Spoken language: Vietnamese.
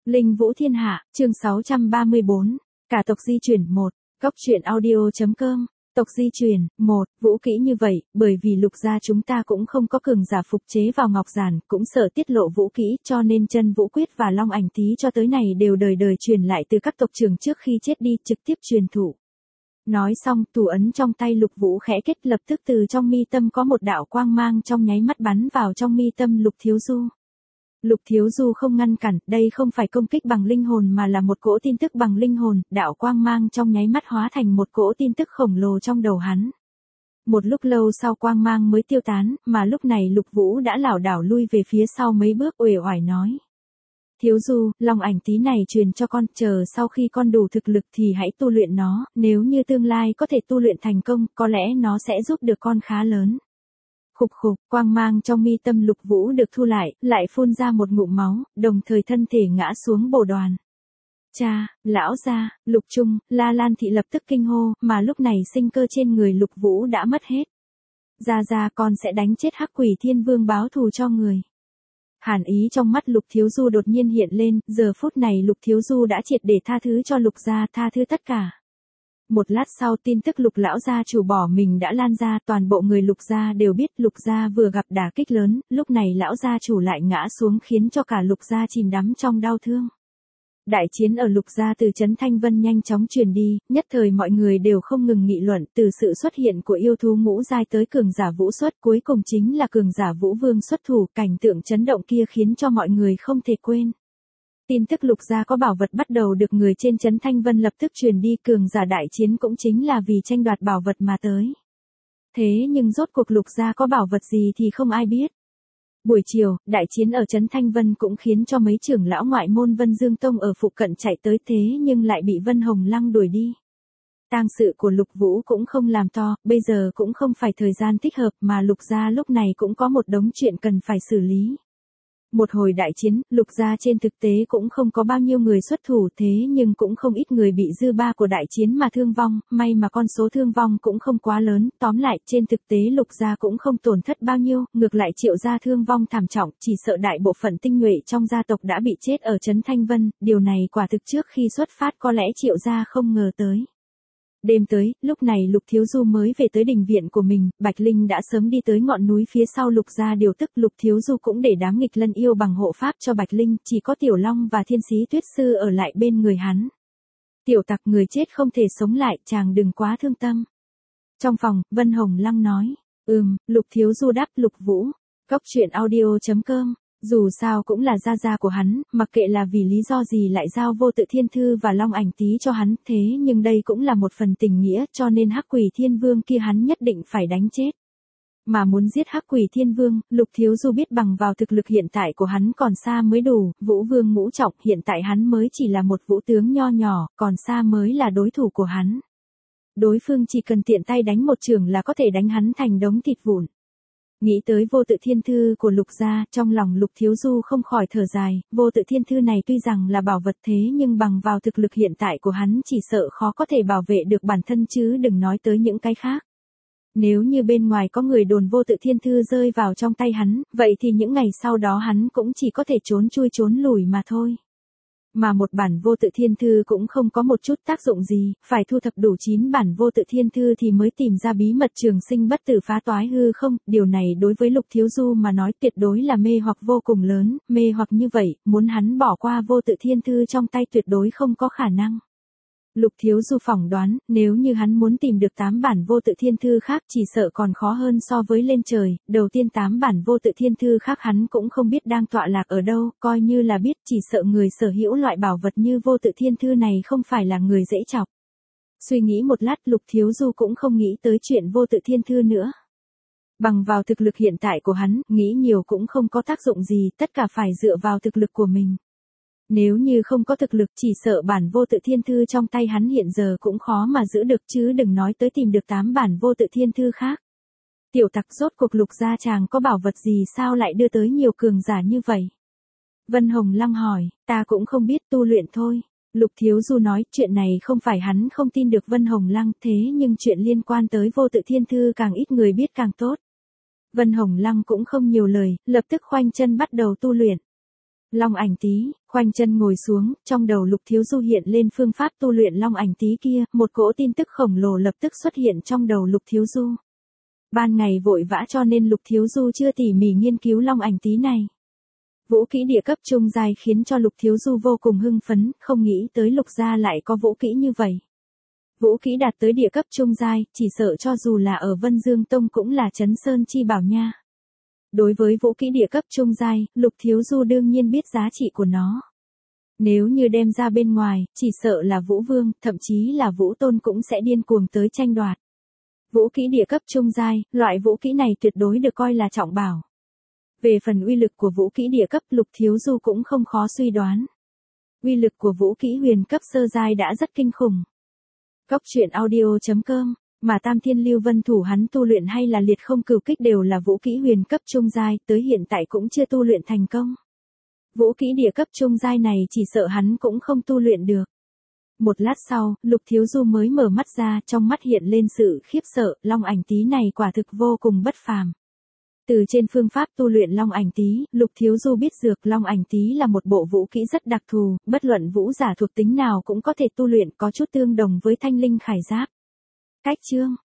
Linh Vũ Thiên Hạ, chương 634, cả tộc di chuyển 1, Cốc truyện audio.com, tộc di chuyển, 1, vũ kỹ như vậy, bởi vì Lục gia chúng ta cũng không có cường giả phục chế vào ngọc giản, cũng sợ tiết lộ vũ kỹ, cho nên chân vũ quyết và long ảnh tý cho tới này đều đời đời truyền lại từ các tộc trưởng trước khi chết đi, trực tiếp truyền thụ. Nói xong, thủ ấn trong tay Lục Vũ khẽ kết, lập tức từ trong mi tâm có một đạo quang mang trong nháy mắt bắn vào trong mi tâm Lục Thiếu Du. Lục Thiếu Du không ngăn cản, đây không phải công kích bằng linh hồn mà là một cỗ tin tức bằng linh hồn, đạo quang mang trong nháy mắt hóa thành một cỗ tin tức khổng lồ trong đầu hắn. Một lúc lâu sau quang mang mới tiêu tán, mà lúc này Lục Vũ đã lảo đảo lui về phía sau mấy bước, uể oải nói. Thiếu Du, long ảnh tý này truyền cho con, chờ sau khi con đủ thực lực thì hãy tu luyện nó, nếu như tương lai có thể tu luyện thành công, có lẽ nó sẽ giúp được con khá lớn. Khục khục, quang mang trong mi tâm Lục Vũ được thu lại phun ra một ngụm máu, đồng thời thân thể ngã xuống bồ đoàn. Cha, lão gia, Lục Trung, La Lan thị lập tức kinh hô, mà lúc này sinh cơ trên người Lục Vũ đã mất hết. Gia con sẽ đánh chết Hắc Quỷ Thiên Vương báo thù cho người. Hàn ý trong mắt Lục Thiếu Du đột nhiên hiện lên, giờ phút này Lục Thiếu Du đã triệt để tha thứ cho Lục gia, tha thứ tất cả. Một lát sau tin tức Lục lão gia chủ bỏ mình đã lan ra, toàn bộ người Lục gia đều biết Lục gia vừa gặp đả kích lớn, lúc này lão gia chủ lại ngã xuống khiến cho cả Lục gia chìm đắm trong đau thương. Đại chiến ở Lục gia từ Trấn Thanh Vân nhanh chóng truyền đi, nhất thời mọi người đều không ngừng nghị luận, từ sự xuất hiện của yêu thú ngũ giai tới cường giả vũ xuất, cuối cùng chính là cường giả Vũ Vương xuất thủ, cảnh tượng chấn động kia khiến cho mọi người không thể quên. Tin tức Lục gia có bảo vật bắt đầu được người trên Trấn Thanh Vân lập tức truyền đi, cường giả đại chiến cũng chính là vì tranh đoạt bảo vật mà tới. Thế nhưng rốt cuộc Lục gia có bảo vật gì thì không ai biết. Buổi chiều, đại chiến ở Trấn Thanh Vân cũng khiến cho mấy trưởng lão ngoại môn Vân Dương Tông ở phụ cận chạy tới, thế nhưng lại bị Vân Hồng Lăng đuổi đi. Tang sự của Lục Vũ cũng không làm to, bây giờ cũng không phải thời gian thích hợp mà Lục gia lúc này cũng có một đống chuyện cần phải xử lý. Một hồi đại chiến, Lục gia trên thực tế cũng không có bao nhiêu người xuất thủ, thế nhưng cũng không ít người bị dư ba của đại chiến mà thương vong, may mà con số thương vong cũng không quá lớn, tóm lại trên thực tế Lục gia cũng không tổn thất bao nhiêu, ngược lại Triệu gia thương vong thảm trọng, chỉ sợ đại bộ phận tinh nhuệ trong gia tộc đã bị chết ở Trấn Thanh Vân, điều này quả thực trước khi xuất phát có lẽ Triệu gia không ngờ tới. Đêm tới, lúc này Lục Thiếu Du mới về tới đình viện của mình, Bạch Linh đã sớm đi tới ngọn núi phía sau Lục gia điều tức, Lục Thiếu Du cũng để đám nghịch lân yêu bằng hộ pháp cho Bạch Linh, chỉ có Tiểu Long và Thiên Sĩ Tuyết Sư ở lại bên người hắn. Tiểu tặc, người chết không thể sống lại, chàng đừng quá thương tâm. Trong phòng, Vân Hồng Lăng nói, Lục Thiếu Du đáp. Lục Vũ, Cốc truyện audio.com. Dù sao cũng là gia của hắn, mặc kệ là vì lý do gì lại giao Vô Tự Thiên Thư và Long Ảnh Tý cho hắn, thế nhưng đây cũng là một phần tình nghĩa, cho nên Hắc Quỷ Thiên Vương kia hắn nhất định phải đánh chết. Mà muốn giết Hắc Quỷ Thiên Vương, Lục Thiếu Du biết bằng vào thực lực hiện tại của hắn còn xa mới đủ, Vũ Vương ngũ trọng, hiện tại hắn mới chỉ là một vũ tướng nho nhỏ, còn xa mới là đối thủ của hắn. Đối phương chỉ cần tiện tay đánh một chưởng là có thể đánh hắn thành đống thịt vụn. Nghĩ tới Vô Tự Thiên Thư của Lục gia, trong lòng Lục Thiếu Du không khỏi thở dài, Vô Tự Thiên Thư này tuy rằng là bảo vật thế nhưng bằng vào thực lực hiện tại của hắn chỉ sợ khó có thể bảo vệ được bản thân chứ đừng nói tới những cái khác. Nếu như bên ngoài có người đồn Vô Tự Thiên Thư rơi vào trong tay hắn, vậy thì những ngày sau đó hắn cũng chỉ có thể trốn chui trốn lùi mà thôi. Mà một bản Vô Tự Thiên Thư cũng không có một chút tác dụng gì, phải thu thập đủ 9 bản Vô Tự Thiên Thư thì mới tìm ra bí mật trường sinh bất tử phá toái hư không, điều này đối với Lục Thiếu Du mà nói tuyệt đối là mê hoặc vô cùng lớn, mê hoặc như vậy, muốn hắn bỏ qua Vô Tự Thiên Thư trong tay tuyệt đối không có khả năng. Lục Thiếu Du phỏng đoán, nếu như hắn muốn tìm được 8 bản Vô Tự Thiên Thư khác chỉ sợ còn khó hơn so với lên trời, đầu tiên 8 bản Vô Tự Thiên Thư khác hắn cũng không biết đang tọa lạc ở đâu, coi như là biết chỉ sợ người sở hữu loại bảo vật như Vô Tự Thiên Thư này không phải là người dễ chọc. Suy nghĩ một lát Lục Thiếu Du cũng không nghĩ tới chuyện Vô Tự Thiên Thư nữa. Bằng vào thực lực hiện tại của hắn, nghĩ nhiều cũng không có tác dụng gì, tất cả phải dựa vào thực lực của mình. Nếu như không có thực lực chỉ sợ bản Vô Tự Thiên Thư trong tay hắn hiện giờ cũng khó mà giữ được chứ đừng nói tới tìm được 8 bản Vô Tự Thiên Thư khác. Tiểu tặc, rốt cuộc Lục gia chàng có bảo vật gì sao lại đưa tới nhiều cường giả như vậy? Vân Hồng Lăng hỏi, ta cũng không biết, tu luyện thôi. Lục Thiếu Du nói, chuyện này không phải hắn không tin được Vân Hồng Lăng, thế nhưng chuyện liên quan tới Vô Tự Thiên Thư càng ít người biết càng tốt. Vân Hồng Lăng cũng không nhiều lời, lập tức khoanh chân bắt đầu tu luyện. Long ảnh tý, khoanh chân ngồi xuống, trong đầu Lục Thiếu Du hiện lên phương pháp tu luyện long ảnh tý kia, một cỗ tin tức khổng lồ lập tức xuất hiện trong đầu Lục Thiếu Du. Ban ngày vội vã cho nên Lục Thiếu Du chưa tỉ mỉ nghiên cứu long ảnh tý này. Vũ kỹ địa cấp trung giai khiến cho Lục Thiếu Du vô cùng hưng phấn, không nghĩ tới Lục gia lại có vũ kỹ như vậy. Vũ kỹ đạt tới địa cấp trung giai, chỉ sợ cho dù là ở Vân Dương Tông cũng là chấn sơn chi bảo nha. Đối với vũ kỹ địa cấp trung giai, Lục Thiếu Du đương nhiên biết giá trị của nó. Nếu như đem ra bên ngoài, chỉ sợ là Vũ Vương, thậm chí là Vũ Tôn cũng sẽ điên cuồng tới tranh đoạt. Vũ kỹ địa cấp trung giai, loại vũ kỹ này tuyệt đối được coi là trọng bảo. Về phần uy lực của vũ kỹ địa cấp, Lục Thiếu Du cũng không khó suy đoán. Uy lực của vũ kỹ huyền cấp sơ giai đã rất kinh khủng. Góc truyện audio.com, mà Tam Thiên Lưu Vân Thủ hắn tu luyện hay là liệt không cửu kích đều là vũ kỹ huyền cấp trung giai, tới hiện tại cũng chưa tu luyện thành công. Vũ kỹ địa cấp trung giai này chỉ sợ hắn cũng không tu luyện được. Một lát sau, Lục Thiếu Du mới mở mắt ra, trong mắt hiện lên sự khiếp sợ, long ảnh tý này quả thực vô cùng bất phàm. Từ trên phương pháp tu luyện long ảnh tý, Lục Thiếu Du biết dược long ảnh tý là một bộ vũ kỹ rất đặc thù, bất luận vũ giả thuộc tính nào cũng có thể tu luyện, có chút tương đồng với thanh linh khải giáp. Cách chương